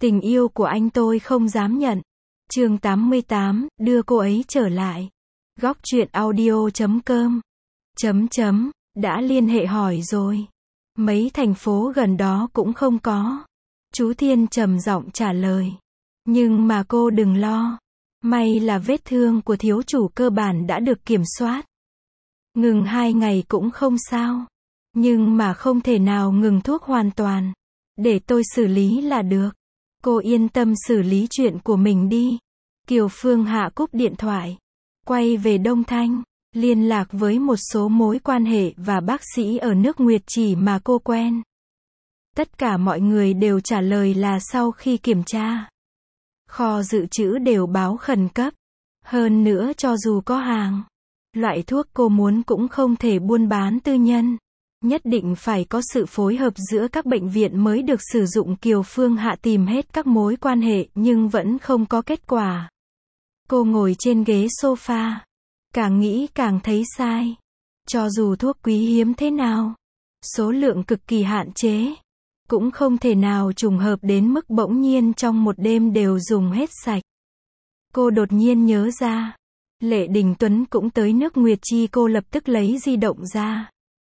Tình yêu của anh tôi không dám nhận. Chương 88, đưa cô ấy trở lại. Góc truyện audio.com. Đã liên hệ hỏi rồi. Mấy thành phố gần đó cũng không có. Chú Thiên trầm giọng trả lời. Nhưng mà cô đừng lo. May là vết thương của thiếu chủ cơ bản đã được kiểm soát. Ngừng 2 ngày cũng không sao. Nhưng mà không thể nào ngừng thuốc hoàn toàn. Để tôi xử lý là được. Cô yên tâm xử lý chuyện của mình đi. Kiều Phương Hạ cúp điện thoại. Quay về Đông Thanh. Liên lạc với một số mối quan hệ và bác sĩ ở nước Nguyệt Chỉ mà cô quen. Tất cả mọi người đều trả lời là sau khi kiểm tra. Kho dự trữ đều báo khẩn cấp. Hơn nữa cho dù có hàng. Loại thuốc cô muốn cũng không thể buôn bán tư nhân. Nhất định phải có sự phối hợp giữa các bệnh viện mới được sử dụng. Kiều Phương Hạ tìm hết các mối quan hệ nhưng vẫn không có kết quả. Cô ngồi trên ghế sofa. Càng nghĩ càng thấy sai. Cho dù thuốc quý hiếm thế nào, số lượng cực kỳ hạn chế, cũng không thể nào trùng hợp đến mức bỗng nhiên trong một đêm đều dùng hết sạch. Cô đột nhiên nhớ ra. Lệ Đình Tuấn cũng tới nước Nguyệt Chi. Cô lập tức lấy di động ra.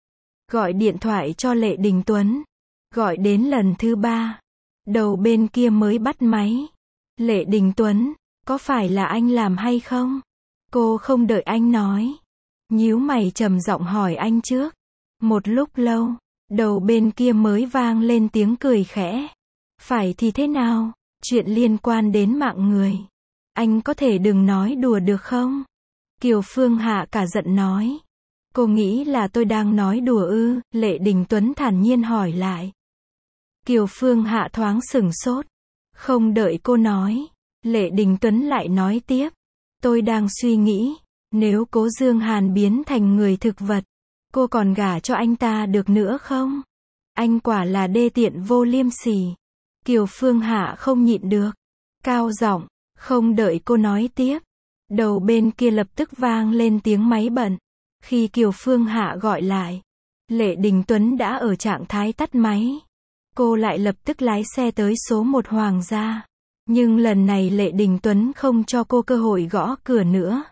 Gọi điện thoại cho Lệ Đình Tuấn. Gọi đến lần thứ 3. Đầu bên kia mới bắt máy. Lệ Đình Tuấn, có phải là anh làm hay không? Cô không đợi anh nói. Nhíu mày trầm giọng hỏi anh trước. Một lúc lâu, đầu bên kia mới vang lên tiếng cười khẽ. Phải thì thế nào? Chuyện liên quan đến mạng người. Anh có thể đừng nói đùa được không? Kiều Phương Hạ cả giận nói. Cô nghĩ là tôi đang nói đùa ư? Lệ Đình Tuấn thản nhiên hỏi lại. Kiều Phương Hạ thoáng sửng sốt. Không đợi cô nói. Lệ Đình Tuấn lại nói tiếp. Tôi đang suy nghĩ. Nếu Cố Dương Hàn biến thành người thực vật, cô còn gả cho anh ta được nữa không? Anh quả là đê tiện vô liêm sỉ. Kiều Phương Hạ không nhịn được. Cao giọng. Không đợi cô nói tiếp. Đầu bên kia lập tức vang lên tiếng máy bận. Khi Kiều Phương Hạ gọi lại, Lệ Đình Tuấn đã ở trạng thái tắt máy. Cô lại lập tức lái xe tới số 1 Hoàng gia. Nhưng lần này Lệ Đình Tuấn không cho cô cơ hội gõ cửa nữa.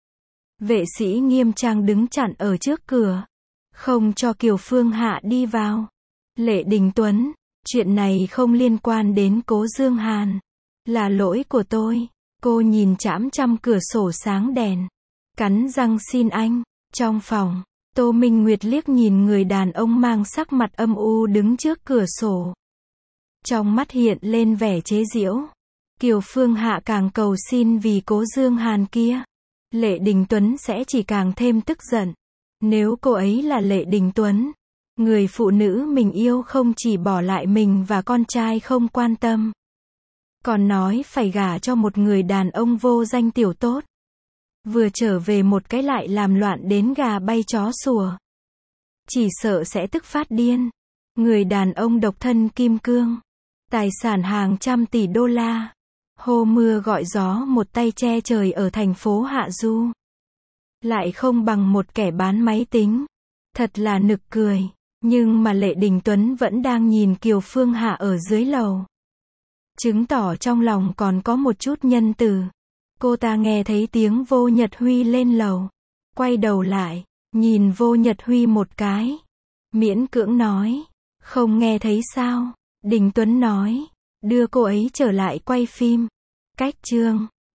Vệ sĩ nghiêm trang đứng chặn ở trước cửa. Không cho Kiều Phương Hạ đi vào. Lệ Đình Tuấn, chuyện này không liên quan đến Cố Dương Hàn. Là lỗi của tôi. Cô nhìn chằm chằm cửa sổ sáng đèn. Cắn răng xin anh. Trong phòng, Tô Minh Nguyệt liếc nhìn người đàn ông mang sắc mặt âm u đứng trước cửa sổ. Trong mắt hiện lên vẻ chế giễu. Kiều Phương Hạ càng cầu xin vì Cố Dương Hàn kia. Lệ Đình Tuấn sẽ chỉ càng thêm tức giận. Nếu cô ấy là Lệ Đình Tuấn, người phụ nữ mình yêu không chỉ bỏ lại mình và con trai không quan tâm, còn nói phải gả cho một người đàn ông vô danh tiểu tốt. Vừa trở về một cái lại làm loạn đến gà bay chó sủa. Chỉ sợ sẽ tức phát điên. Người đàn ông độc thân kim cương. Tài sản hàng trăm tỷ đô la. Hô mưa gọi gió một tay che trời ở thành phố Hạ Du. Lại không bằng một kẻ bán máy tính. Thật là nực cười. Nhưng mà Lệ Đình Tuấn vẫn đang nhìn Kiều Phương Hạ ở dưới lầu. Chứng tỏ trong lòng còn có một chút nhân từ. Cô ta nghe thấy tiếng Vô Nhật Huy lên lầu. Quay đầu lại, nhìn Vô Nhật Huy một cái. Miễn cưỡng nói. Không nghe thấy sao? Đình Tuấn nói. Đưa cô ấy trở lại quay phim. Cách chương